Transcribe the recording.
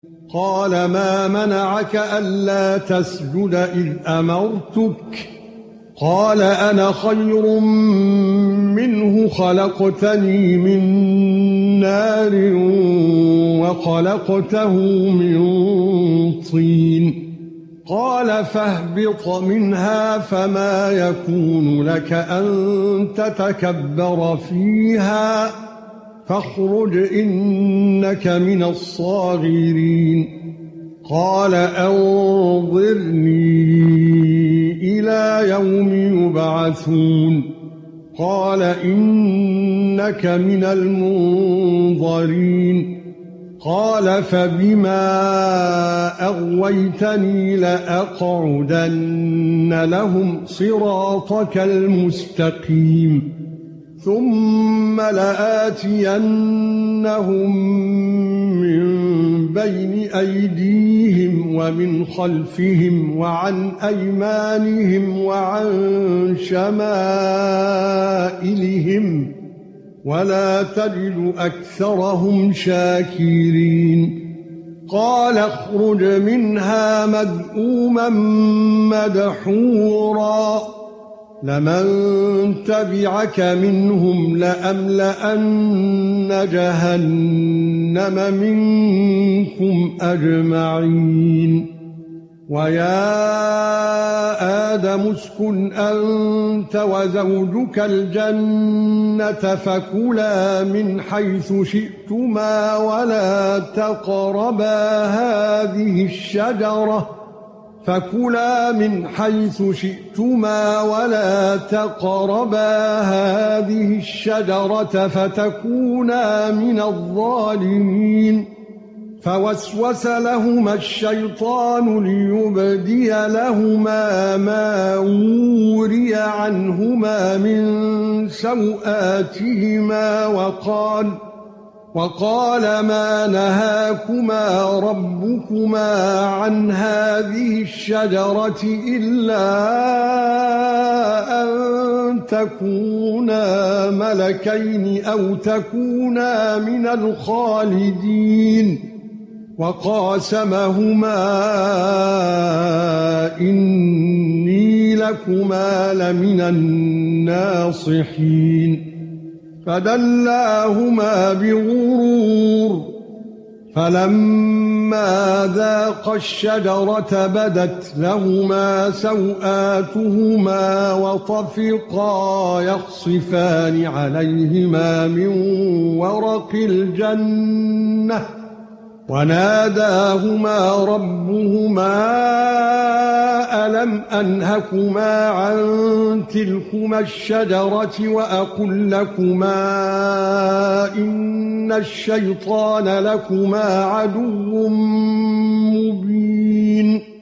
قال ما منعك ألا تسجد إذ أمرتك قال أنا خير منه خلقتني من نار وخلقته من طين قال فاهبط منها فما يكون لك أن تتكبر فيها فاخرج إنك من الصاغرين قال أنظرني إلى يوم يبعثون قال إنك من المنظرين قال فبما أغويتني لأقعدن لهم صراطك المستقيم ثم لآتينهم من بين أيديهم ومن خلفهم وعن أيمانهم وعن شمائلهم ولا تجد أكثرهم شاكرين قال اخرج منها مذءوما مدحورا لمن تبعك منهم لأملأن جهنم منكم أجمعين ويا آدم اسكن أنت وزوجك الجنة فكلا من حيث شئتما ولا تقربا هذه الشجرة فتكونا من الظالمين فوسوس لهما الشيطان ليبدي لهما ما وري عنهما من سوآتهما وقال ما نهاكما ربكما عن هذه الشجرة إلا أن تكونا ملكين أو تكونا من الخالدين وقاسمهما إني لكما لمن الناصحين فدلاهما بغرور فلما ذاقا الشجرة بدت لهما سوآتهما وطفقا يخصفان عليهما من ورق الجنة وناداهما ربهما ألم أنهكما عن تلكما الشجرة وأقل لكما إن الشيطان لكما عدو مبين